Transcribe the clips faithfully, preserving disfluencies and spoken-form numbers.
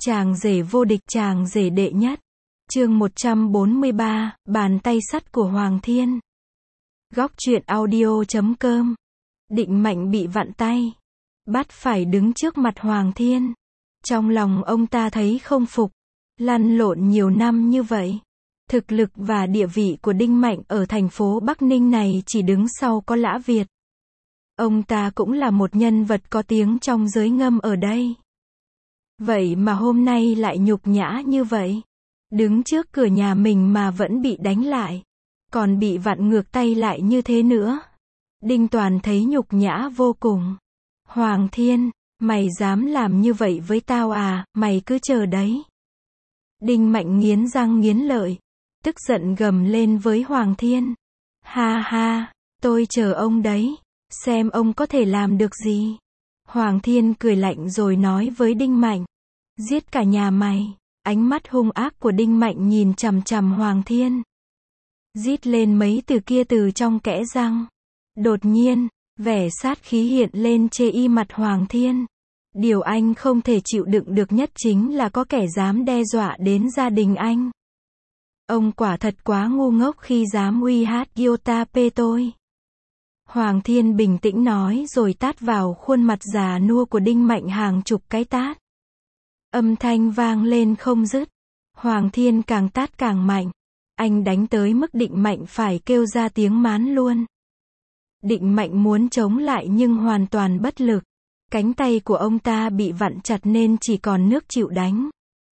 Chàng rể vô địch, chàng rể đệ nhất. Chương một trăm bốn mươi ba, bàn tay sắt của Hoàng Thiên. Góc truyện audio chấm com. Định Mạnh bị vặn tay, bắt phải đứng trước mặt Hoàng Thiên. Trong lòng ông ta thấy không phục, lăn lộn nhiều năm như vậy, thực lực và địa vị của Đinh Mạnh ở thành phố Bắc Ninh này chỉ đứng sau có Lã Việt. Ông ta cũng là một nhân vật có tiếng trong giới ngâm ở đây. Vậy mà hôm nay lại nhục nhã như vậy. Đứng trước cửa nhà mình mà vẫn bị đánh lại, còn bị vặn ngược tay lại như thế nữa. Đinh Toàn thấy nhục nhã vô cùng. Hoàng Thiên, mày dám làm như vậy với tao à, mày cứ chờ đấy. Đinh Mạnh nghiến răng nghiến lợi, tức giận gầm lên với Hoàng Thiên. Ha ha, tôi chờ ông đấy, xem ông có thể làm được gì. Hoàng Thiên cười lạnh rồi nói với Đinh Mạnh, giết cả nhà mày. Ánh mắt hung ác của Đinh Mạnh nhìn chằm chằm Hoàng Thiên. Rít lên mấy từ kia từ trong kẽ răng. Đột nhiên, vẻ sát khí hiện lên chê y mặt Hoàng Thiên. Điều anh không thể chịu đựng được nhất chính là có kẻ dám đe dọa đến gia đình anh. Ông quả thật quá ngu ngốc khi dám uy hát Yotape tôi. Hoàng Thiên bình tĩnh nói rồi tát vào khuôn mặt già nua của Đinh Mạnh hàng chục cái tát. Âm thanh vang lên không dứt. Hoàng Thiên càng tát càng mạnh. Anh đánh tới mức Định Mạnh phải kêu ra tiếng mán luôn. Định Mạnh muốn chống lại nhưng hoàn toàn bất lực. Cánh tay của ông ta bị vặn chặt nên chỉ còn nước chịu đánh.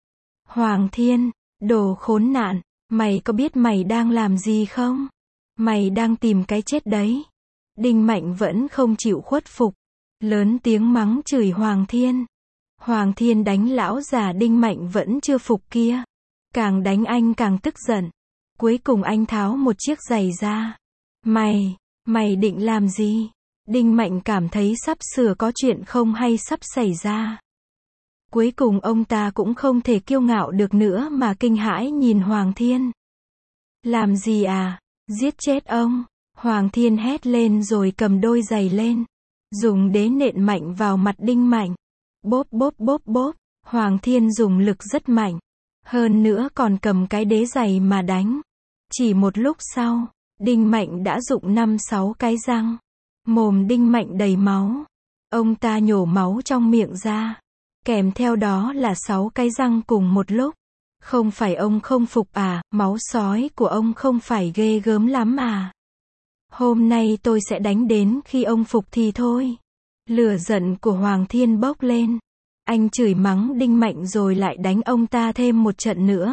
Hoàng Thiên, đồ khốn nạn, mày có biết mày đang làm gì không? Mày đang tìm cái chết đấy. Đinh Mạnh vẫn không chịu khuất phục. Lớn tiếng mắng chửi Hoàng Thiên. Hoàng Thiên đánh lão già Đinh Mạnh vẫn chưa phục kia. Càng đánh anh càng tức giận. Cuối cùng anh tháo một chiếc giày ra. Mày, mày định làm gì? Đinh Mạnh cảm thấy sắp sửa có chuyện không hay sắp xảy ra. Cuối cùng ông ta cũng không thể kiêu ngạo được nữa mà kinh hãi nhìn Hoàng Thiên. Làm gì à? Giết chết ông. Hoàng Thiên hét lên rồi cầm đôi giày lên. Dùng đế nện mạnh vào mặt Đinh Mạnh. Bốp bốp bốp bốp, Hoàng Thiên dùng lực rất mạnh. Hơn nữa còn cầm cái đế giày mà đánh. Chỉ một lúc sau, Đinh Mạnh đã rụng năm sáu cái răng. Mồm Đinh Mạnh đầy máu. Ông ta nhổ máu trong miệng ra. Kèm theo đó là sáu cái răng cùng một lúc. Không phải ông không phục à, máu sói của ông không phải ghê gớm lắm à. Hôm nay tôi sẽ đánh đến khi ông phục thì thôi. Lửa giận của Hoàng Thiên bốc lên. Anh chửi mắng Đinh Mạnh rồi lại đánh ông ta thêm một trận nữa.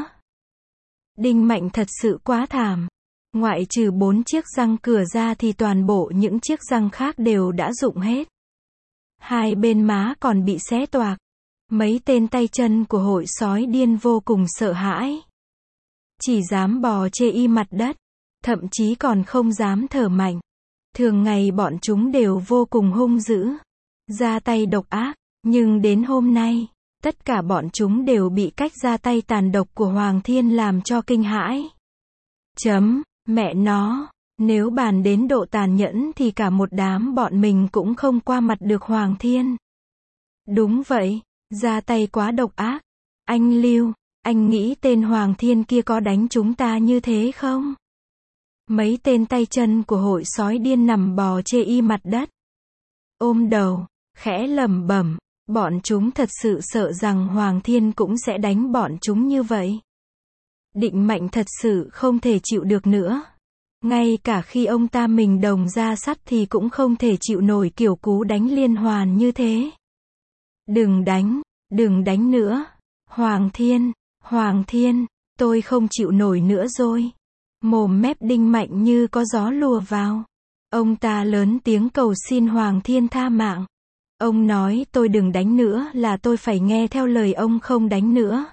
Đinh Mạnh thật sự quá thảm. Ngoại trừ bốn chiếc răng cửa ra thì toàn bộ những chiếc răng khác đều đã rụng hết. Hai bên má còn bị xé toạc. Mấy tên tay chân của hội sói điên vô cùng sợ hãi. Chỉ dám bò chê y mặt đất. Thậm chí còn không dám thở mạnh. Thường ngày bọn chúng đều vô cùng hung dữ. Ra tay độc ác. Nhưng đến hôm nay, tất cả bọn chúng đều bị cách ra tay tàn độc của Hoàng Thiên làm cho kinh hãi. Chấm, mẹ nó, nếu bàn đến độ tàn nhẫn thì cả một đám bọn mình cũng không qua mặt được Hoàng Thiên. Đúng vậy, ra tay quá độc ác. Anh Lưu, anh nghĩ tên Hoàng Thiên kia có đánh chúng ta như thế không? Mấy tên tay chân của hội sói điên nằm bò chê y mặt đất. Ôm đầu, khẽ lẩm bẩm. Bọn chúng thật sự sợ rằng Hoàng Thiên cũng sẽ đánh bọn chúng như vậy. Định Mạnh thật sự không thể chịu được nữa. Ngay cả khi ông ta mình đồng ra sắt thì cũng không thể chịu nổi kiểu cú đánh liên hoàn như thế. Đừng đánh, đừng đánh nữa. Hoàng Thiên, Hoàng Thiên, tôi không chịu nổi nữa rồi. Mồm mép Đinh Mạnh như có gió lùa vào. Ông ta lớn tiếng cầu xin Hoàng Thiên tha mạng. Ông nói tôi đừng đánh nữa là tôi phải nghe theo lời ông không đánh nữa.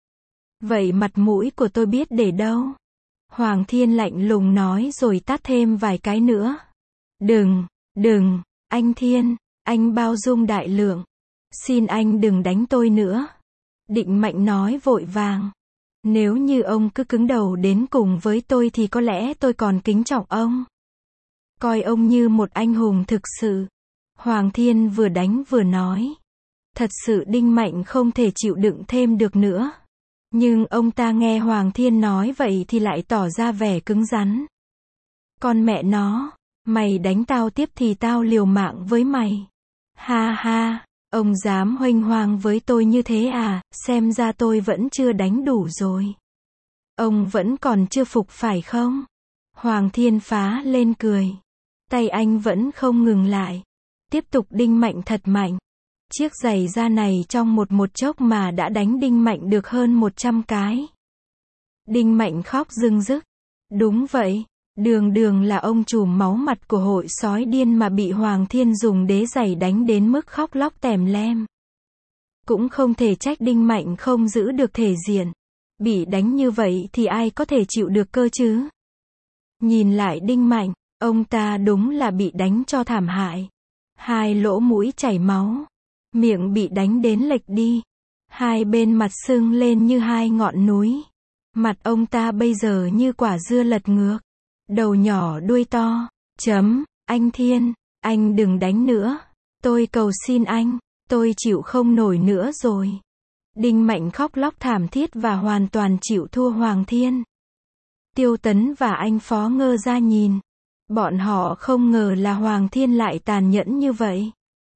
Vậy mặt mũi của tôi biết để đâu? Hoàng Thiên lạnh lùng nói rồi tát thêm vài cái nữa. Đừng, đừng, anh Thiên, anh bao dung đại lượng. Xin anh đừng đánh tôi nữa. Định Mạnh nói vội vàng. Nếu như ông cứ cứng đầu đến cùng với tôi thì có lẽ tôi còn kính trọng ông. Coi ông như một anh hùng thực sự. Hoàng Thiên vừa đánh vừa nói. Thật sự Đinh Mạnh không thể chịu đựng thêm được nữa. Nhưng ông ta nghe Hoàng Thiên nói vậy thì lại tỏ ra vẻ cứng rắn. Con mẹ nó, mày đánh tao tiếp thì tao liều mạng với mày. Ha ha, ông dám huênh hoang với tôi như thế à, xem ra tôi vẫn chưa đánh đủ rồi. Ông vẫn còn chưa phục phải không? Hoàng Thiên phá lên cười. Tay anh vẫn không ngừng lại. Tiếp tục đinh mạnh thật mạnh. Chiếc giày da này trong một một chốc mà đã đánh Đinh Mạnh được hơn một trăm cái. Đinh Mạnh khóc rưng rức. Đúng vậy, đường đường là ông trùm máu mặt của hội sói điên mà bị Hoàng Thiên dùng đế giày đánh đến mức khóc lóc tèm lem. Cũng không thể trách Đinh Mạnh không giữ được thể diện. Bị đánh như vậy thì ai có thể chịu được cơ chứ? Nhìn lại Đinh Mạnh, ông ta đúng là bị đánh cho thảm hại. Hai lỗ mũi chảy máu. Miệng bị đánh đến lệch đi. Hai bên mặt sưng lên như hai ngọn núi. Mặt ông ta bây giờ như quả dưa lật ngược. Đầu nhỏ đuôi to. Chấm, anh Thiên, anh đừng đánh nữa. Tôi cầu xin anh, tôi chịu không nổi nữa rồi. Đinh Mạnh khóc lóc thảm thiết và hoàn toàn chịu thua Hoàng Thiên. Tiêu Tấn và anh Phó ngơ ra nhìn. Bọn họ không ngờ là Hoàng Thiên lại tàn nhẫn như vậy.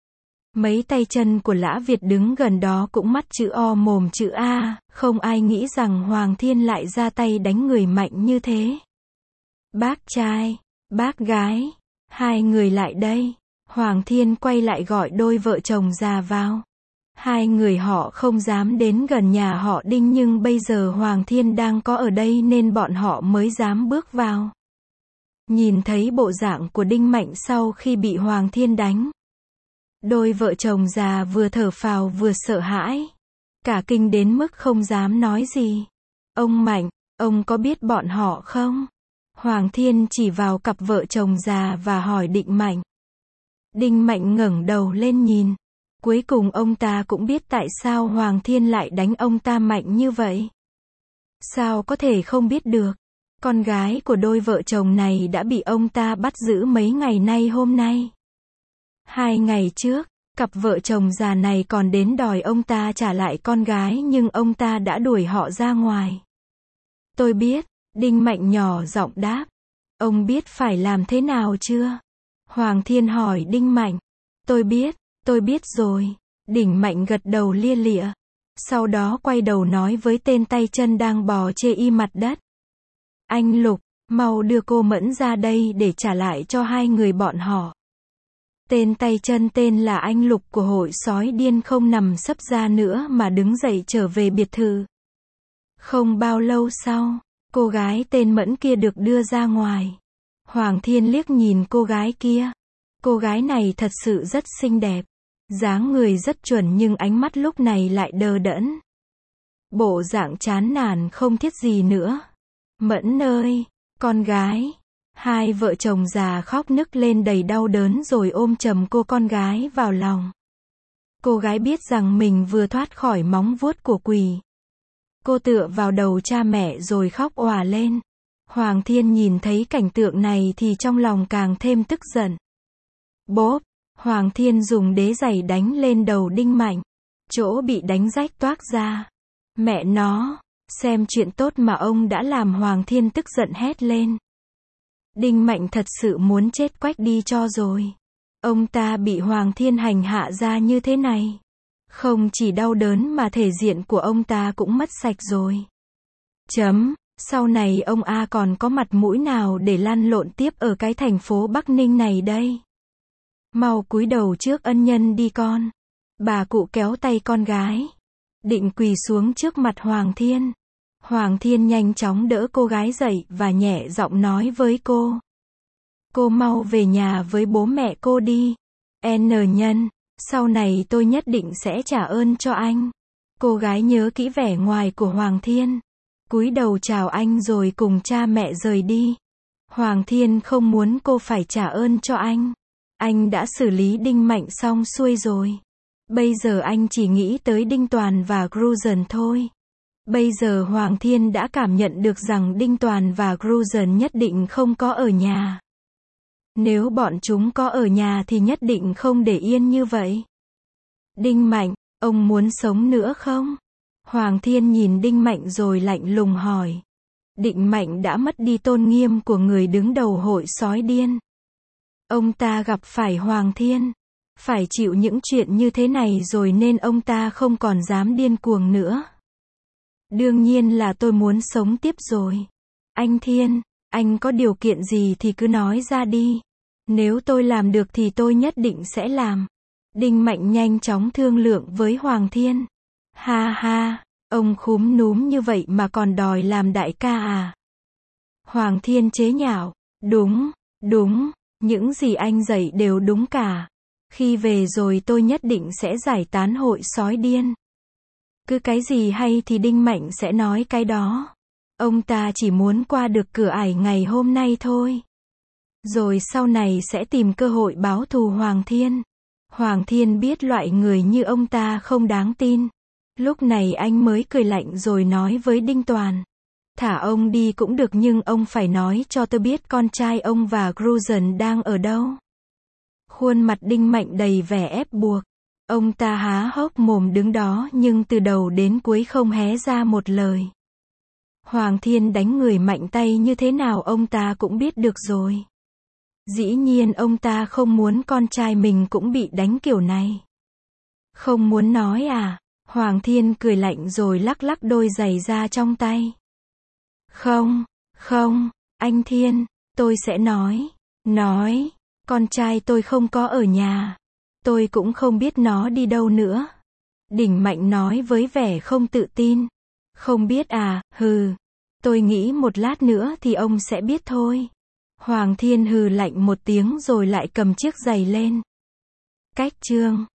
Mấy tay chân của Lã Việt đứng gần đó cũng mắt chữ O mồm chữ A, không ai nghĩ rằng Hoàng Thiên lại ra tay đánh người mạnh như thế. Bác trai, bác gái, hai người lại đây. Hoàng Thiên quay lại gọi đôi vợ chồng già vào. Hai người họ không dám đến gần nhà họ Đinh nhưng bây giờ Hoàng Thiên đang có ở đây nên bọn họ mới dám bước vào. Nhìn thấy bộ dạng của Đinh Mạnh sau khi bị Hoàng Thiên đánh. Đôi vợ chồng già vừa thở phào vừa sợ hãi. Cả kinh đến mức không dám nói gì. Ông Mạnh, ông có biết bọn họ không? Hoàng Thiên chỉ vào cặp vợ chồng già và hỏi Định Mạnh. Đinh Mạnh ngẩng đầu lên nhìn. Cuối cùng ông ta cũng biết tại sao Hoàng Thiên lại đánh ông ta mạnh như vậy. Sao có thể không biết được? Con gái của đôi vợ chồng này đã bị ông ta bắt giữ mấy ngày nay hôm nay. Hai ngày trước, cặp vợ chồng già này còn đến đòi ông ta trả lại con gái nhưng ông ta đã đuổi họ ra ngoài. Tôi biết, Đinh Mạnh nhỏ giọng đáp. Ông biết phải làm thế nào chưa? Hoàng Thiên hỏi Đinh Mạnh. Tôi biết, tôi biết rồi. Đinh Mạnh gật đầu lia lịa. Sau đó quay đầu nói với tên tay chân đang bò chê y mặt đất. Anh Lục, mau đưa cô Mẫn ra đây để trả lại cho hai người bọn họ. Tên tay chân tên là anh Lục của hội sói điên không nằm sấp ra nữa mà đứng dậy trở về biệt thự. Không bao lâu sau, cô gái tên Mẫn kia được đưa ra ngoài. Hoàng Thiên liếc nhìn cô gái kia. Cô gái này thật sự rất xinh đẹp. Dáng người rất chuẩn nhưng ánh mắt lúc này lại đờ đẫn. Bộ dạng chán nản không thiết gì nữa. Mẫn ơi, con gái. Hai vợ chồng già khóc nức lên đầy đau đớn rồi ôm chầm cô con gái vào lòng. Cô gái biết rằng mình vừa thoát khỏi móng vuốt của quỷ. Cô tựa vào đầu cha mẹ rồi khóc òa lên. Hoàng Thiên nhìn thấy cảnh tượng này thì trong lòng càng thêm tức giận. Bốp, Hoàng Thiên dùng đế giày đánh lên đầu Đinh Mạnh. Chỗ bị đánh rách toác ra. Mẹ nó, xem chuyện tốt mà ông đã làm. Hoàng Thiên tức giận hét lên. Đinh Mạnh thật sự muốn chết quách đi cho rồi. Ông ta bị Hoàng Thiên hành hạ ra như thế này. Không chỉ đau đớn mà thể diện của ông ta cũng mất sạch rồi. Chấm, sau này ông A còn có mặt mũi nào để lăn lộn tiếp ở cái thành phố Bắc Ninh này đây. Mau cúi đầu trước ân nhân đi con. Bà cụ kéo tay con gái. Định quỳ xuống trước mặt Hoàng Thiên. Hoàng Thiên nhanh chóng đỡ cô gái dậy và nhẹ giọng nói với cô. Cô mau về nhà với bố mẹ cô đi. N nhân, sau này tôi nhất định sẽ trả ơn cho anh. Cô gái nhớ kỹ vẻ ngoài của Hoàng Thiên. Cúi đầu chào anh rồi cùng cha mẹ rời đi. Hoàng Thiên không muốn cô phải trả ơn cho anh. Anh đã xử lý Đinh Mạnh xong xuôi rồi. Bây giờ anh chỉ nghĩ tới Đinh Toàn và Gruson thôi. Bây giờ Hoàng Thiên đã cảm nhận được rằng Đinh Toàn và Gruson nhất định không có ở nhà. Nếu bọn chúng có ở nhà thì nhất định không để yên như vậy. Đinh Mạnh, Ông muốn sống nữa không? Hoàng Thiên nhìn Đinh Mạnh rồi lạnh lùng hỏi. Định Mạnh đã mất đi tôn nghiêm của người đứng đầu hội sói điên. Ông ta gặp phải Hoàng Thiên, phải chịu những chuyện như thế này rồi nên ông ta không còn dám điên cuồng nữa. Đương nhiên là tôi muốn sống tiếp rồi. Anh Thiên, anh có điều kiện gì thì cứ nói ra đi. Nếu tôi làm được thì tôi nhất định sẽ làm. Đinh Mạnh nhanh chóng thương lượng với Hoàng Thiên. Ha ha, ông khúm núm như vậy mà còn đòi làm đại ca à? Hoàng Thiên chế nhạo. Đúng, đúng, những gì anh dạy đều đúng cả. Khi về rồi tôi nhất định sẽ giải tán hội sói điên. Cứ cái gì hay thì Đinh Mạnh sẽ nói cái đó. Ông ta chỉ muốn qua được cửa ải ngày hôm nay thôi. Rồi sau này sẽ tìm cơ hội báo thù Hoàng Thiên. Hoàng Thiên biết loại người như ông ta không đáng tin. Lúc này anh mới cười lạnh rồi nói với Đinh Toàn. Thả ông đi cũng được nhưng ông phải nói cho tôi biết con trai ông và Cruzen đang ở đâu. Khuôn mặt Đinh Mạnh đầy vẻ ép buộc. Ông ta há hốc mồm đứng đó nhưng từ đầu đến cuối không hé ra một lời. Hoàng Thiên đánh người mạnh tay như thế nào ông ta cũng biết được rồi. Dĩ nhiên ông ta không muốn con trai mình cũng bị đánh kiểu này. Không muốn nói à? Hoàng Thiên cười lạnh rồi lắc lắc đôi giày ra trong tay. Không, không, anh Thiên, tôi sẽ nói, nói, con trai tôi không có ở nhà. Tôi cũng không biết nó đi đâu nữa. Đinh Mạnh nói với vẻ không tự tin. Không biết à, hừ. Tôi nghĩ một lát nữa thì ông sẽ biết thôi. Hoàng Thiên hừ lạnh một tiếng rồi lại cầm chiếc giày lên. Cách chương